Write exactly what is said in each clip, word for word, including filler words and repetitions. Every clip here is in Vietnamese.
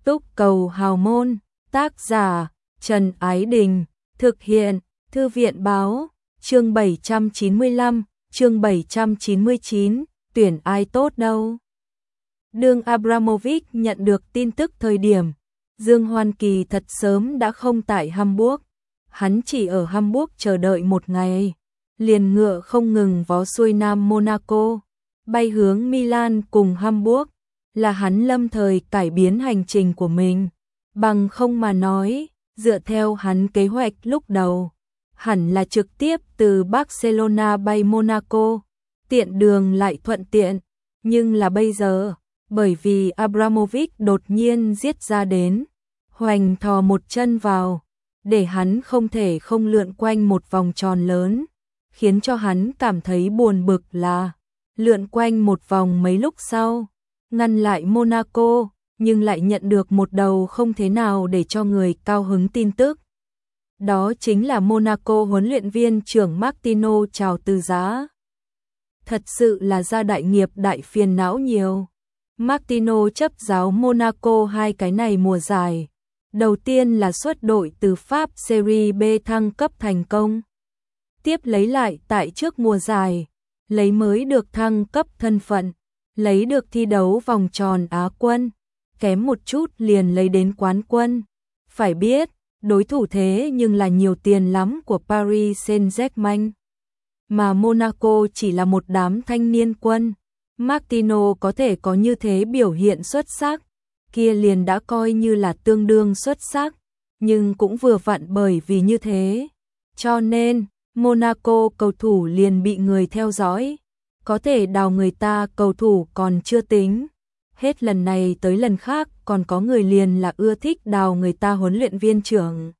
Túc cầu hào môn, tác giả Trần Ái Đình, thực hiện Thư viện báo, chương bảy trăm chín mươi lăm, chương bảy trăm chín mươi chín, tuyển ai tốt đâu. Đương Abramovich nhận được tin tức thời điểm, Dương Hoan Kỳ thật sớm đã không tại Hamburg, hắn chỉ ở Hamburg chờ đợi một ngày, liền ngựa không ngừng vó xuôi Nam Monaco, bay hướng Milan cùng Hamburg, là hắn lâm thời cải biến hành trình của mình, bằng không mà nói, dựa theo hắn kế hoạch lúc đầu, hẳn là trực tiếp từ Barcelona bay Monaco, tiện đường lại thuận tiện, nhưng là bây giờ, bởi vì Abramovich đột nhiên giết ra đến, hoành thò một chân vào, để hắn không thể không lượn quanh một vòng tròn lớn, khiến cho hắn cảm thấy buồn bực là lượn quanh một vòng mấy lúc sau, ngăn lại Monaco, nhưng lại nhận được một đầu không thế nào để cho người cao hứng tin tức. Đó chính là Monaco huấn luyện viên trưởng Martino chào từ giã. Thật sự là ra đại nghiệp đại phiền não nhiều. Martino chấp giáo Monaco hai cái này mùa giải. Đầu tiên là xuất đội từ Pháp Serie B thăng cấp thành công. Tiếp lấy lại tại trước mùa giải, lấy mới được thăng cấp thân phận, lấy được thi đấu vòng tròn Á quân, kém một chút liền lấy đến quán quân. Phải biết, đối thủ thế nhưng là nhiều tiền lắm của Paris Saint-Germain. Mà Monaco chỉ là một đám thanh niên quân. Martino có thể có như thế biểu hiện xuất sắc, kia liền đã coi như là tương đương xuất sắc, nhưng cũng vừa vặn bởi vì như thế. Cho nên, Monaco cầu thủ liền bị người theo dõi, có thể đào người ta cầu thủ còn chưa tính. Hết lần này tới lần khác còn có người liền là ưa thích đào người ta huấn luyện viên trưởng.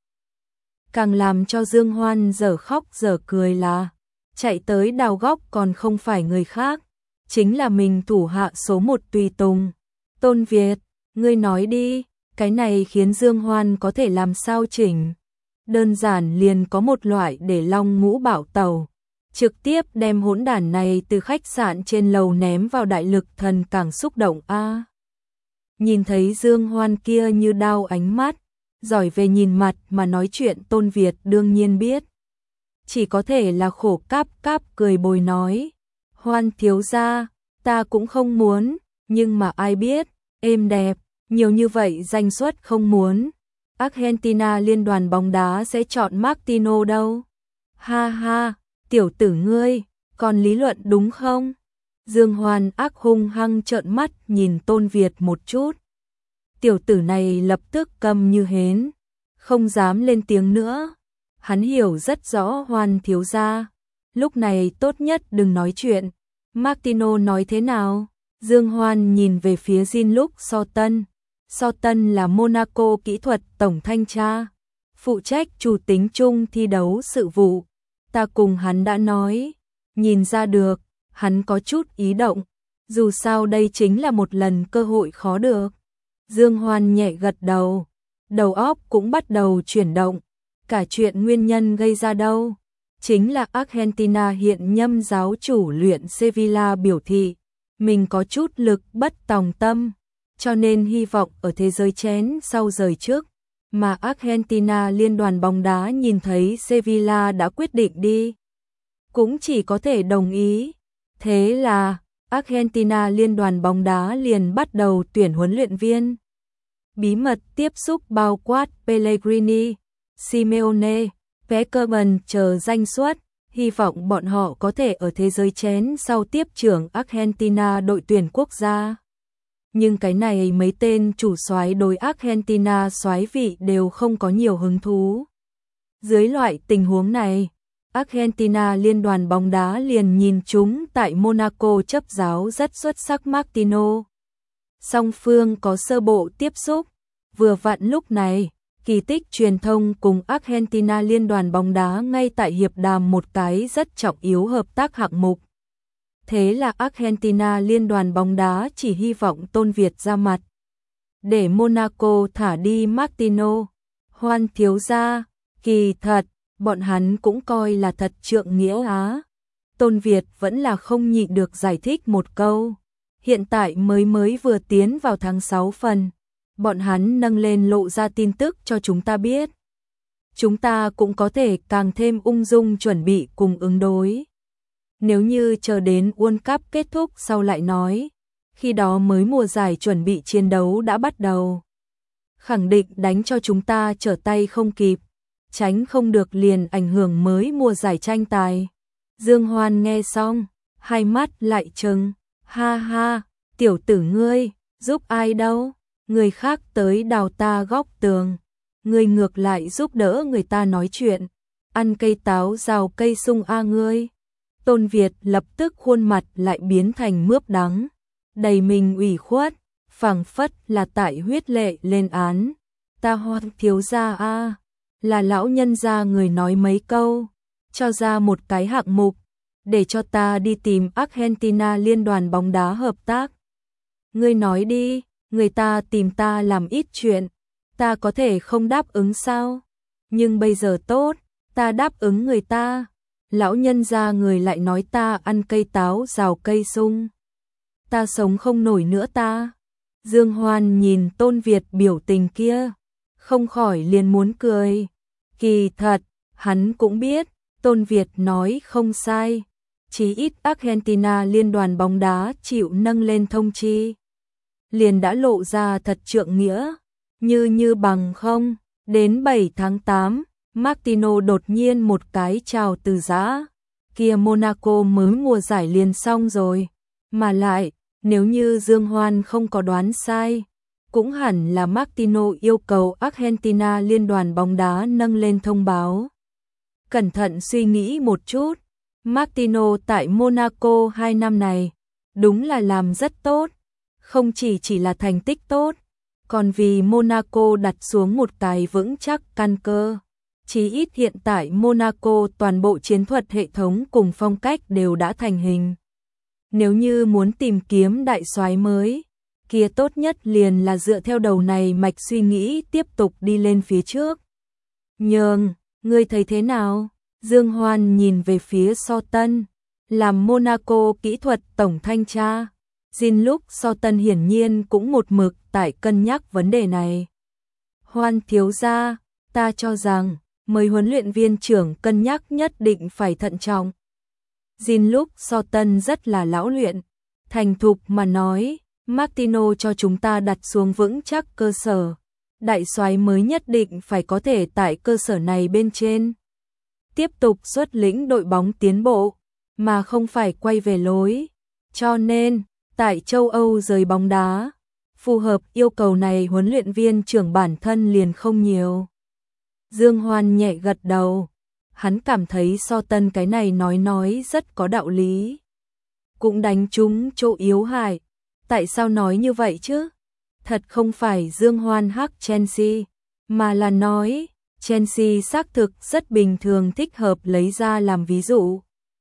Càng làm cho Dương Hoan dở khóc dở cười là, chạy tới đào góc còn không phải người khác, chính là mình thủ hạ số một tùy tùng. Tôn Việt, ngươi nói đi, cái này khiến Dương Hoan có thể làm sao chỉnh. Đơn giản liền có một loại để long ngũ bảo tàu, trực tiếp đem hỗn đản này từ khách sạn trên lầu ném vào đại lực thần càng xúc động a. À, nhìn thấy Dương Hoan kia như đao ánh mắt, giỏi về nhìn mặt mà nói chuyện Tôn Việt đương nhiên biết. Chỉ có thể là khổ cáp cáp cười bồi nói, Hoan thiếu gia, ta cũng không muốn, nhưng mà ai biết, êm đẹp, nhiều như vậy danh suất không muốn. Argentina liên đoàn bóng đá sẽ chọn Martino đâu. Ha ha, tiểu tử ngươi, còn lý luận đúng không? Dương Hoan ác hung hăng trợn mắt nhìn Tôn Việt một chút. Tiểu tử này lập tức câm như hến, không dám lên tiếng nữa. Hắn hiểu rất rõ Hoan thiếu gia, lúc này tốt nhất đừng nói chuyện. Martino nói thế nào? Dương Hoan nhìn về phía Jean-Luc Soton. Soton là Monaco kỹ thuật tổng thanh tra, phụ trách chủ tính chung thi đấu sự vụ. Ta cùng hắn đã nói, nhìn ra được, hắn có chút ý động, dù sao đây chính là một lần cơ hội khó được. Dương Hoan nhẹ gật đầu, đầu óc cũng bắt đầu chuyển động, cả chuyện nguyên nhân gây ra đâu, chính là Argentina hiện nhâm giáo chủ luyện Sevilla biểu thị, mình có chút lực bất tòng tâm, cho nên hy vọng ở thế giới chén sau rời trước, mà Argentina liên đoàn bóng đá nhìn thấy Sevilla đã quyết định đi, cũng chỉ có thể đồng ý. Thế là, Argentina liên đoàn bóng đá liền bắt đầu tuyển huấn luyện viên. Bí mật tiếp xúc bao quát Pellegrini, Simeone, Peckerman chờ danh suất, hy vọng bọn họ có thể ở thế giới chén sau tiếp trưởng Argentina đội tuyển quốc gia. Nhưng cái này mấy tên chủ soái đối Argentina soái vị đều không có nhiều hứng thú. Dưới loại tình huống này, Argentina liên đoàn bóng đá liền nhìn chúng tại Monaco chấp giáo rất xuất sắc Martino. Song phương có sơ bộ tiếp xúc, vừa vặn lúc này, kỳ tích truyền thông cùng Argentina liên đoàn bóng đá ngay tại hiệp đàm một cái rất trọng yếu hợp tác hạng mục. Thế là Argentina liên đoàn bóng đá chỉ hy vọng Tôn Việt ra mặt, để Monaco thả đi Martino. Hoan thiếu gia, kỳ thật, bọn hắn cũng coi là thật trượng nghĩa á. Tôn Việt vẫn là không nhịn được giải thích một câu. Hiện tại mới mới vừa tiến vào tháng sáu phần, bọn hắn nâng lên lộ ra tin tức cho chúng ta biết. Chúng ta cũng có thể càng thêm ung dung chuẩn bị cùng ứng đối. Nếu như chờ đến World Cup kết thúc sau lại nói, khi đó mới mùa giải chuẩn bị chiến đấu đã bắt đầu. Khẳng định đánh cho chúng ta trở tay không kịp, tránh không được liền ảnh hưởng mới mùa giải tranh tài. Dương Hoan nghe xong, hai mắt lại trừng, ha ha, tiểu tử ngươi, giúp ai đâu, người khác tới đào ta góc tường, ngươi ngược lại giúp đỡ người ta nói chuyện, ăn cây táo rào cây sung a ngươi. Tôn Việt lập tức khuôn mặt lại biến thành mướp đắng, đầy mình ủy khuất, phảng phất là tại huyết lệ lên án. Ta Hoan thiếu gia a, là lão nhân gia người nói mấy câu, cho ra một cái hạng mục, để cho ta đi tìm Argentina liên đoàn bóng đá hợp tác. Ngươi nói đi, người ta tìm ta làm ít chuyện, ta có thể không đáp ứng sao? Nhưng bây giờ tốt, ta đáp ứng người ta. Lão nhân gia người lại nói ta ăn cây táo rào cây sung. Ta sống không nổi nữa ta. Dương Hoan nhìn Tôn Việt biểu tình kia, không khỏi liền muốn cười. Kỳ thật, hắn cũng biết, Tôn Việt nói không sai. Chí ít Argentina liên đoàn bóng đá chịu nâng lên thông chi. Liền đã lộ ra thật trượng nghĩa, như như bằng không. Đến bảy tháng tám, Martino đột nhiên một cái chào từ giã. Kia Monaco mới mùa giải liền xong rồi. Mà lại, nếu như Dương Hoan không có đoán sai, cũng hẳn là Martino yêu cầu Argentina liên đoàn bóng đá nâng lên thông báo. Cẩn thận suy nghĩ một chút, Martino tại Monaco hai năm này, đúng là làm rất tốt, không chỉ chỉ là thành tích tốt, còn vì Monaco đặt xuống một cái vững chắc căn cơ. Chí ít hiện tại Monaco toàn bộ chiến thuật hệ thống cùng phong cách đều đã thành hình. Nếu như muốn tìm kiếm đại soái mới, kia tốt nhất liền là dựa theo đầu này mạch suy nghĩ tiếp tục đi lên phía trước. Nhường, ngươi thấy thế nào? Dương Hoan nhìn về phía So Tân, làm Monaco kỹ thuật tổng thanh tra. Jean-Luc So Tân hiển nhiên cũng một mực tại cân nhắc vấn đề này. Hoan thiếu gia, ta cho rằng, mời huấn luyện viên trưởng cân nhắc nhất định phải thận trọng. Jean-Luc So Tân rất là lão luyện, thành thục mà nói, Martino cho chúng ta đặt xuống vững chắc cơ sở. Đại soái mới nhất định phải có thể tại cơ sở này bên trên tiếp tục xuất lĩnh đội bóng tiến bộ, mà không phải quay về lối. Cho nên, tại châu Âu giới bóng đá, phù hợp yêu cầu này huấn luyện viên trưởng bản thân liền không nhiều. Dương Hoan nhẹ gật đầu, hắn cảm thấy So Tân cái này nói nói rất có đạo lý. Cũng đánh trúng chỗ yếu hại. Tại sao nói như vậy chứ? Thật không phải Dương Hoan hắc Chelsea, mà là nói Chelsea xác thực rất bình thường thích hợp lấy ra làm ví dụ.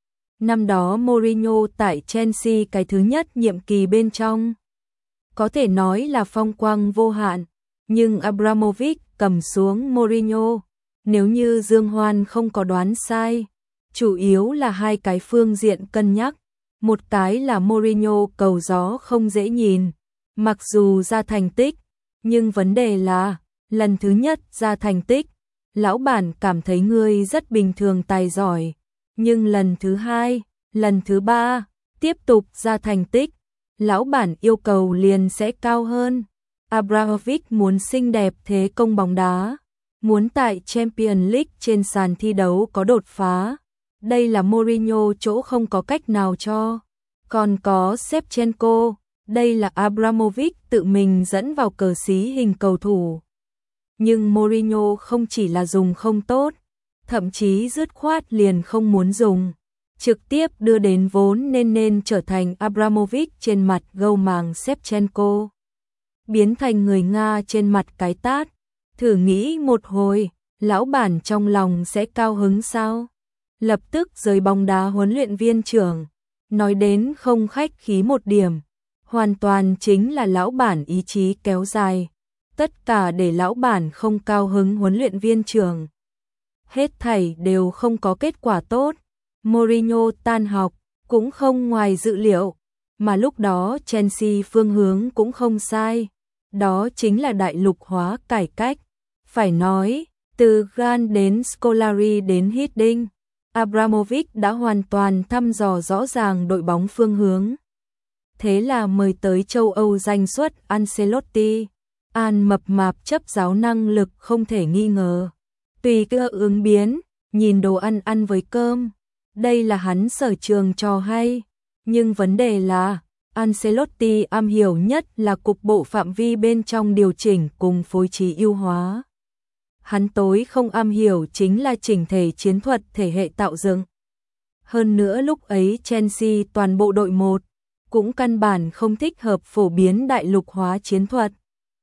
Năm đó Mourinho tại Chelsea cái thứ nhất nhiệm kỳ bên trong, có thể nói là phong quang vô hạn, nhưng Abramovich cầm xuống Mourinho. Nếu như Dương Hoan không có đoán sai, chủ yếu là hai cái phương diện cân nhắc. Một cái là Mourinho cầu gió không dễ nhìn, mặc dù ra thành tích, nhưng vấn đề là, lần thứ nhất ra thành tích, lão bản cảm thấy ngươi rất bình thường tài giỏi, nhưng lần thứ hai, lần thứ ba, tiếp tục ra thành tích, lão bản yêu cầu liền sẽ cao hơn. Abramovich muốn xinh đẹp thế công bóng đá, muốn tại Champions League trên sàn thi đấu có đột phá. Đây là Mourinho chỗ không có cách nào cho. Còn có Shevchenko, đây là Abramovich tự mình dẫn vào cờ xí hình cầu thủ. Nhưng Mourinho không chỉ là dùng không tốt, thậm chí dứt khoát liền không muốn dùng, trực tiếp đưa đến vốn nên nên trở thành Abramovich trên mặt gâu màng Shevchenko, biến thành người Nga trên mặt cái tát. Thử nghĩ một hồi, lão bản trong lòng sẽ cao hứng sao? Lập tức rời bóng đá huấn luyện viên trưởng, nói đến không khách khí một điểm, hoàn toàn chính là lão bản ý chí kéo dài, tất cả để lão bản không cao hứng huấn luyện viên trưởng. Hết thảy đều không có kết quả tốt, Mourinho tan học, cũng không ngoài dự liệu, mà lúc đó Chelsea phương hướng cũng không sai, đó chính là đại lục hóa cải cách. Phải nói, từ Gan đến Scolari đến Hiddink, Abramovich đã hoàn toàn thăm dò rõ ràng đội bóng phương hướng. Thế là mời tới châu Âu danh xuất Ancelotti, An mập mạp chấp giáo năng lực không thể nghi ngờ. Tùy cơ ứng biến, nhìn đồ ăn ăn với cơm, đây là hắn sở trường trò hay. Nhưng vấn đề là, Ancelotti am hiểu nhất là cục bộ phạm vi bên trong điều chỉnh cùng phối trí ưu hóa. Hắn tối không am hiểu chính là chỉnh thể chiến thuật thể hệ tạo dựng. Hơn nữa lúc ấy Chelsea toàn bộ đội một, cũng căn bản không thích hợp phổ biến đại lục hóa chiến thuật.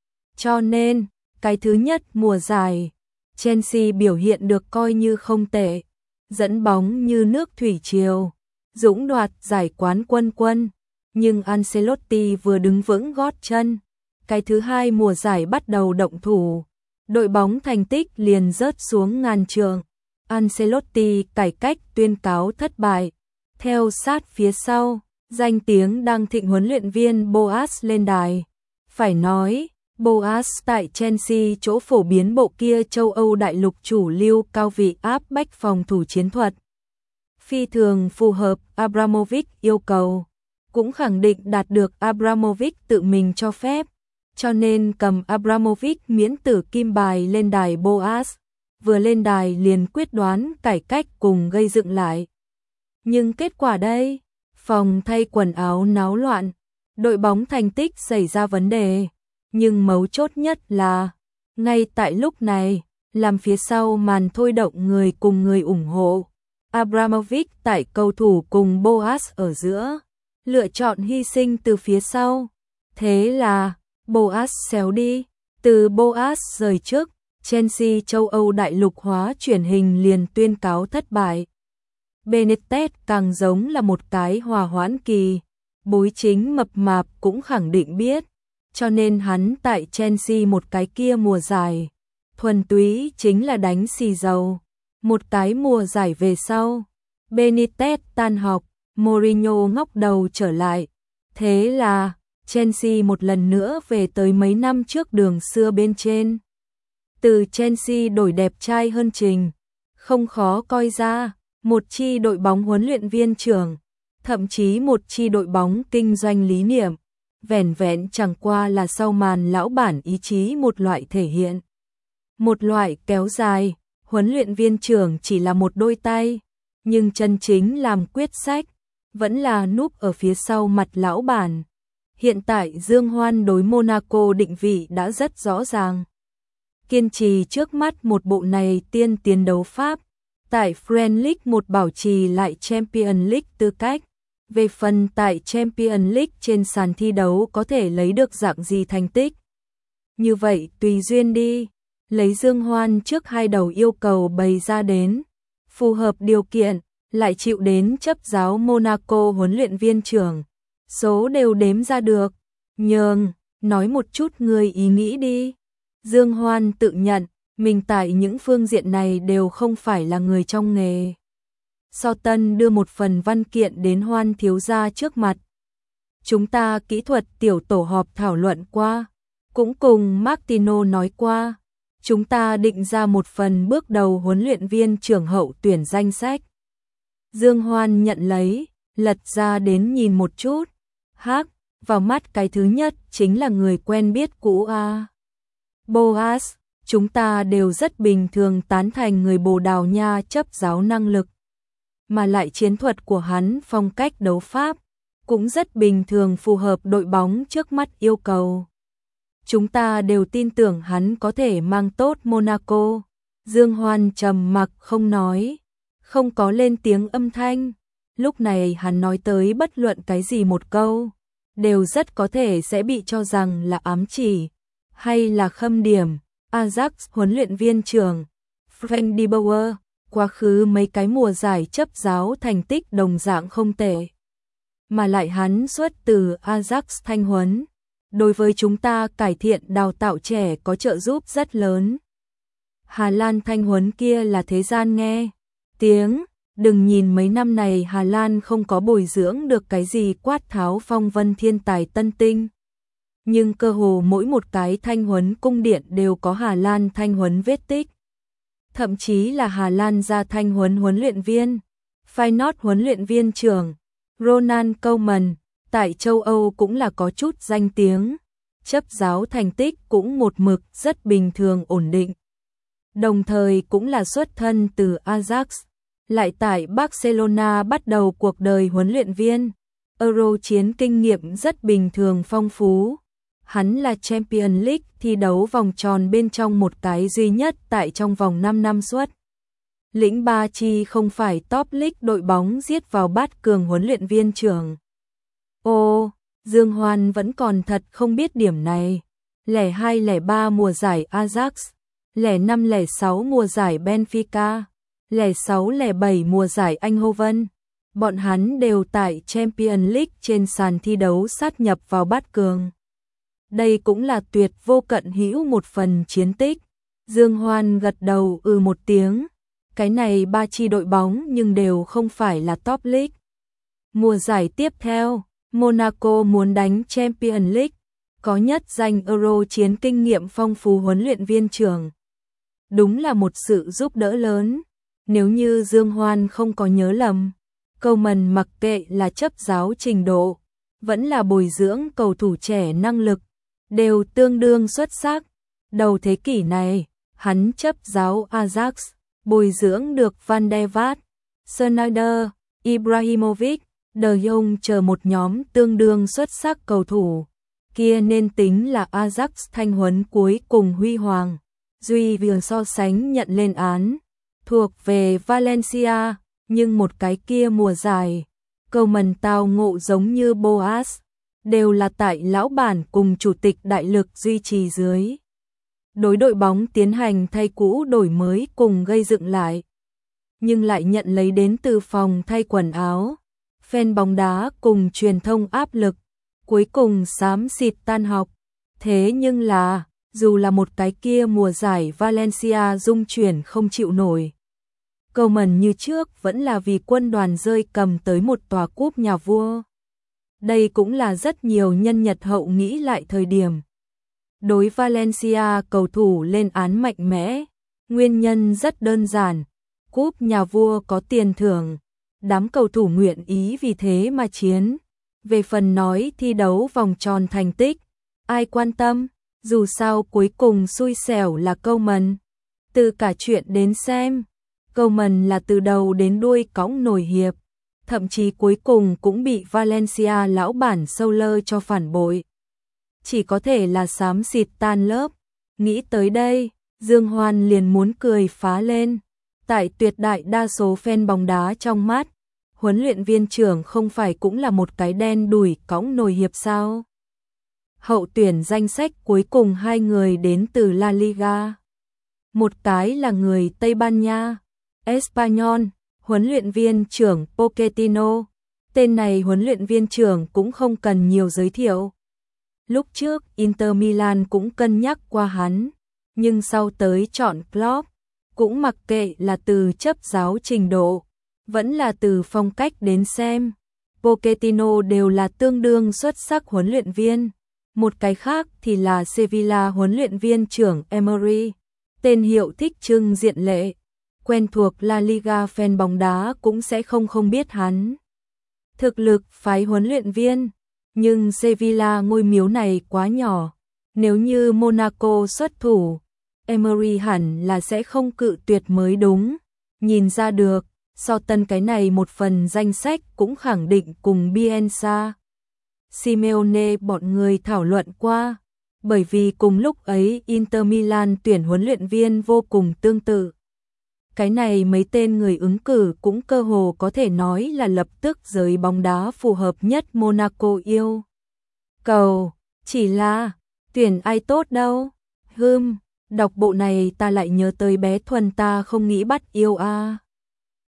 Cho nên, cái thứ nhất mùa giải, Chelsea biểu hiện được coi như không tệ, dẫn bóng như nước thủy triều, dũng đoạt giải quán quân quân. Nhưng Ancelotti vừa đứng vững gót chân, cái thứ hai mùa giải bắt đầu động thủ, đội bóng thành tích liền rớt xuống ngàn trượng. Ancelotti cải cách tuyên cáo thất bại. Theo sát phía sau, danh tiếng đang thịnh huấn luyện viên Boas lên đài. Phải nói, Boas tại Chelsea chỗ phổ biến bộ kia châu Âu đại lục chủ lưu cao vị áp bách phòng thủ chiến thuật. Phi thường phù hợp Abramovich yêu cầu, cũng khẳng định đạt được Abramovich tự mình cho phép, cho nên cầm Abramovich miễn tử kim bài lên đài. Boas vừa lên đài liền quyết đoán cải cách cùng gây dựng lại. Nhưng kết quả đây, phòng thay quần áo náo loạn, đội bóng thành tích xảy ra vấn đề, nhưng mấu chốt nhất là, ngay tại lúc này, làm phía sau màn thôi động người cùng người ủng hộ, Abramovich tại cầu thủ cùng Boas ở giữa, lựa chọn hy sinh từ phía sau. Thế là, Boas xéo đi, từ Boas rời trước, Chelsea châu Âu đại lục hóa chuyển hình liền tuyên cáo thất bại. Benitez càng giống là một cái hòa hoãn kỳ, bối chính mập mạp cũng khẳng định biết, cho nên hắn tại Chelsea một cái kia mùa giải, thuần túy chính là đánh xì dầu. Một cái mùa giải về sau, Benitez tan học, Mourinho ngóc đầu trở lại. Thế là, Chelsea một lần nữa về tới mấy năm trước đường xưa bên trên. Từ Chelsea đổi đẹp trai hơn trình, không khó coi ra, một chi đội bóng huấn luyện viên trưởng, thậm chí một chi đội bóng kinh doanh lý niệm, vẻn vẹn chẳng qua là sau màn lão bản ý chí một loại thể hiện. Một loại kéo dài, huấn luyện viên trưởng chỉ là một đôi tay, nhưng chân chính làm quyết sách, vẫn là núp ở phía sau mặt lão bản. Hiện tại Dương Hoan đối Monaco định vị đã rất rõ ràng. Kiên trì trước mắt một bộ này tiên tiến đấu pháp, tại Premier League một bảo trì lại Champions League tư cách. Về phần tại Champions League trên sàn thi đấu có thể lấy được dạng gì thành tích. Như vậy tùy duyên đi, lấy Dương Hoan trước hai đầu yêu cầu bày ra đến, phù hợp điều kiện, lại chịu đến chấp giáo Monaco huấn luyện viên trưởng. Số đều đếm ra được, nhường, nói một chút người ý nghĩ đi. Dương Hoan tự nhận, mình tại những phương diện này đều không phải là người trong nghề. So Tân đưa một phần văn kiện đến Hoan thiếu gia trước mặt. Chúng ta kỹ thuật tiểu tổ họp thảo luận qua, cũng cùng Martino nói qua. Chúng ta định ra một phần bước đầu huấn luyện viên trưởng hậu tuyển danh sách. Dương Hoan nhận lấy, lật ra đến nhìn một chút. Hắc, vào mắt cái thứ nhất chính là người quen biết cũ a. Boas, chúng ta đều rất bình thường tán thành người Bồ Đào Nha chấp giáo năng lực. Mà lại chiến thuật của hắn phong cách đấu pháp, cũng rất bình thường phù hợp đội bóng trước mắt yêu cầu. Chúng ta đều tin tưởng hắn có thể mang tốt Monaco. Dương Hoan trầm mặc không nói, không có lên tiếng âm thanh. Lúc này hắn nói tới bất luận cái gì một câu, đều rất có thể sẽ bị cho rằng là ám chỉ, hay là khâm điểm. Ajax huấn luyện viên trưởng, Frank de Boer, quá khứ mấy cái mùa giải chấp giáo thành tích đồng dạng không tệ. Mà lại hắn xuất từ Ajax thanh huấn, đối với chúng ta cải thiện đào tạo trẻ có trợ giúp rất lớn. Hà Lan thanh huấn kia là thế gian nghe tiếng, đừng nhìn mấy năm này Hà Lan không có bồi dưỡng được cái gì quát tháo phong vân thiên tài tân tinh. nhưng cơ hồ mỗi một cái thanh huấn cung điện đều có Hà Lan thanh huấn vết tích. Thậm chí là Hà Lan ra thanh huấn huấn luyện viên, Feyenoord huấn luyện viên trưởng, Ronald Koeman, tại châu Âu cũng là có chút danh tiếng, chấp giáo thành tích cũng một mực rất bình thường ổn định. Đồng thời cũng là xuất thân từ Ajax, lại tại Barcelona bắt đầu cuộc đời huấn luyện viên, Euro chiến kinh nghiệm rất bình thường phong phú. Hắn là Champions League thi đấu vòng tròn bên trong một cái duy nhất tại trong vòng năm năm suốt. Lĩnh Ba Chi không phải top league đội bóng giết vào bát cường huấn luyện viên trưởng. Ô, Dương Hoan vẫn còn thật không biết điểm này. lẻ hai lẻ ba mùa giải Ajax, lẻ năm lẻ sáu mùa giải Benfica, lẻ sáu lẻ bảy mùa giải Eindhoven. Bọn hắn đều tại Champions League trên sàn thi đấu sát nhập vào bát cường. Đây cũng là tuyệt vô cận hữu một phần chiến tích. Dương Hoan gật đầu ừ một tiếng. Cái này ba chi đội bóng nhưng đều không phải là top league. Mùa giải tiếp theo, Monaco muốn đánh Champions League, có nhất danh Euro chiến kinh nghiệm phong phú huấn luyện viên trưởng. Đúng là một sự giúp đỡ lớn. Nếu như Dương Hoan không có nhớ lầm, Koeman mặc kệ là chấp giáo trình độ, vẫn là bồi dưỡng cầu thủ trẻ năng lực, đều tương đương xuất sắc. Đầu thế kỷ này, hắn chấp giáo Ajax, bồi dưỡng được Van der Vaart, Sneijder, Ibrahimovic, De Jong chờ một nhóm tương đương xuất sắc cầu thủ. Kia nên tính là Ajax thanh huấn cuối cùng huy hoàng. Duy vừa so sánh nhận lên án, thuộc về Valencia, nhưng một cái kia mùa giải, Koeman tao ngộ giống như Boas, đều là tại lão bản cùng chủ tịch đại lực duy trì dưới. Đối đội bóng tiến hành thay cũ đổi mới cùng gây dựng lại, nhưng lại nhận lấy đến từ phòng thay quần áo, fan bóng đá cùng truyền thông áp lực, cuối cùng xám xịt tan học. Thế nhưng là, dù là một cái kia mùa giải Valencia rung chuyển không chịu nổi, Koeman như trước vẫn là vì quân đoàn rơi cầm tới một tòa cúp nhà vua. Đây cũng là rất nhiều nhân nhật hậu nghĩ lại thời điểm. Đối Valencia cầu thủ lên án mạnh mẽ, nguyên nhân rất đơn giản, cúp nhà vua có tiền thưởng, đám cầu thủ nguyện ý vì thế mà chiến. Về phần nói thi đấu vòng tròn thành tích, ai quan tâm, dù sao cuối cùng xui xẻo là Koeman. Từ cả chuyện đến xem, Koeman là từ đầu đến đuôi cõng nổi hiệp, thậm chí cuối cùng cũng bị Valencia lão bản Soler cho phản bội. Chỉ có thể là xám xịt tan lớp. Nghĩ tới đây, Dương Hoan liền muốn cười phá lên. Tại tuyệt đại đa số fan bóng đá trong mắt, huấn luyện viên trưởng không phải cũng là một cái đen đủi cõng nồi hiệp sao? Hậu tuyển danh sách cuối cùng hai người đến từ La Liga. Một cái là người Tây Ban Nha, Espanyol, huấn luyện viên trưởng Pochettino. Tên này huấn luyện viên trưởng cũng không cần nhiều giới thiệu. Lúc trước Inter Milan cũng cân nhắc qua hắn, nhưng sau tới chọn Klopp, cũng mặc kệ là từ chấp giáo trình độ, vẫn là từ phong cách đến xem, Pochettino đều là tương đương xuất sắc huấn luyện viên. Một cái khác thì là Sevilla huấn luyện viên trưởng Emery, tên hiệu thích trưng diện lệ, quen thuộc La Liga fan bóng đá cũng sẽ không không biết hắn. Thực lực phái huấn luyện viên, nhưng Sevilla ngôi miếu này quá nhỏ, nếu như Monaco xuất thủ, Emery hẳn là sẽ không cự tuyệt mới đúng. Nhìn ra được, so tân cái này một phần danh sách cũng khẳng định cùng Bielsa, Simeone bọn người thảo luận qua, bởi vì cùng lúc ấy Inter Milan tuyển huấn luyện viên vô cùng tương tự. Cái này mấy tên người ứng cử cũng cơ hồ có thể nói là lập tức giới bóng đá phù hợp nhất Monaco yêu cầu, chỉ là tuyển ai tốt đâu. Hừm, đọc bộ này ta lại nhớ tới bé Thuần ta không nghĩ bắt yêu a. À.